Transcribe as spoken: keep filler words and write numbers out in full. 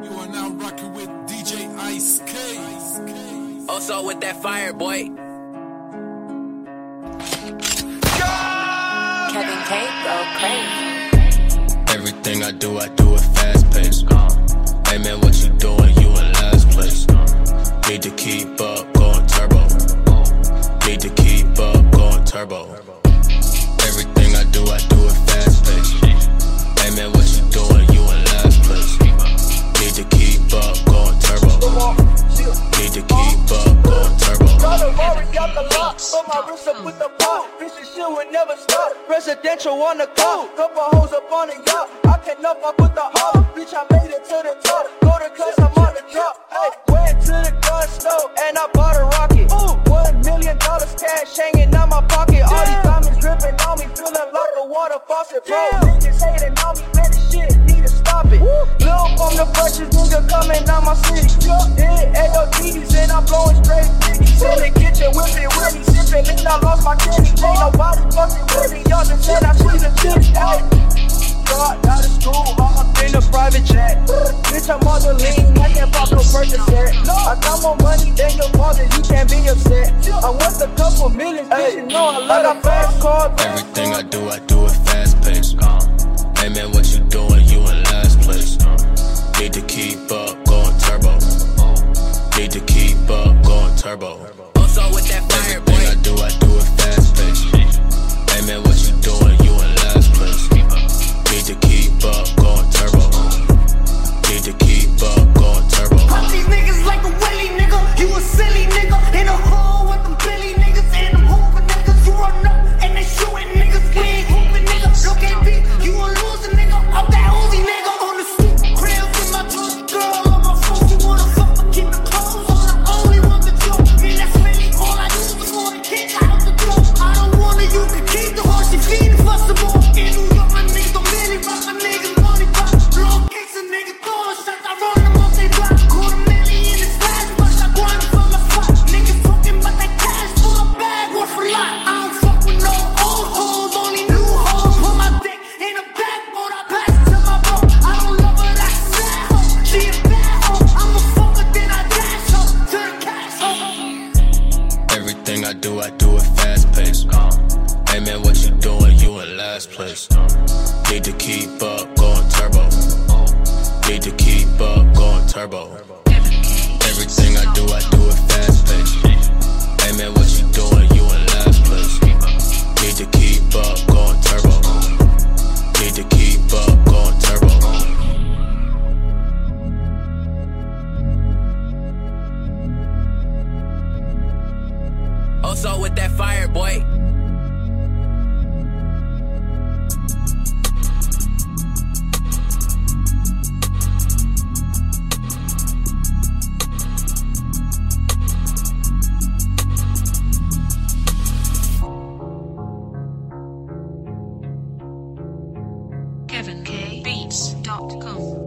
You are now rocking with D J Ice K. Also with that fire, boy. Kevin K, go crazy. Everything I do, I do it fast paced. Hey man, what you doing? You in last place. Need to keep up, going turbo. Need to keep up, going turbo. Everything I do, I do it fast paced. Hey man, what you doing? You in last place. Need to keep up, going turbo. Need to keep up, going turbo. Got a Rory, got the lock, put my wrist up with the pop. Bitch, this shit would never stop. Presidential on the clock, couple hoes up on the yacht. I can't up, I put the hop. Bitch, I made it to the top. Go to class, I'm on the drop. Hey, went to the gun store and I bought a rocket. Ooh, one million dollars cash hanging out my pocket. All these diamonds dripping on me, feeling like a water faucet. Bro, niggas hating on me, man, this shit need to stop it. Lil' from the freshest nigga coming out my city. Yeah, A O Ds and I'm blowing straight diggies. In the kitchen, whipping with me, sipping, and I lost my kidney. Ain't nobody fucking with me, y'all just said I see the chili. Hey, got out of school, I'm in a private jet. Bitch, I'm on the lean, I can't pop no Percocet. I got more money than your father, you can't be upset. I'm worth a couple millions, bitch, you know I love a fast car. Everything I do, I do it fast paced. Hey man, what you doing? You in last place. Need to keep up, going turbo. Need to keep up, going turbo. Also with that fire, boy. Everything I do, I do it fast paced. Hey man, what you doing? You in last place. Need to keep up, going turbo. Need to keep up, going turbo. Pop these niggas like a willy nigga. You a silly nigga. In a hole with them Billy niggas and them hoopin' niggas. You run up and they shootin' niggas. We ain't hoopin' niggas. No can't be. You a loser nigga. I'm that Uzi nigga. On the stoop crib with my drunk girl on my phone. You wanna fuck but keep the clothes on. I only want the joke. Man, that's really all I do before I kick out the door. I don't want it. You can keep the horse. She feeding for some more. In New York, my niggas don't really rock. My niggas money pop. Long kicks and niggas throwing shots. I run them off they block. Quarter million in the slash. Push I grind from my spot. Niggas talking about that cash for a bag. Worth a lot. I don't fuck with no old hoes. Only new hoes. Put my dick in a backboard. I pass it to my bro. I don't love her. That's a sad hoe. She a bad hoe. I'm a fucker. Then I dash her to the cash hoe. Everything I do, I do it fast paced. Hey man, what you doing? You in last place. Need to keep up, going turbo. Need to keep up, going turbo. Everything I do, I do it fast paced. Hey man, what you doing? You in last place. Need to keep up, going turbo. Need to keep up, going turbo. Also with that fire, boy. Kevin K Beats dot com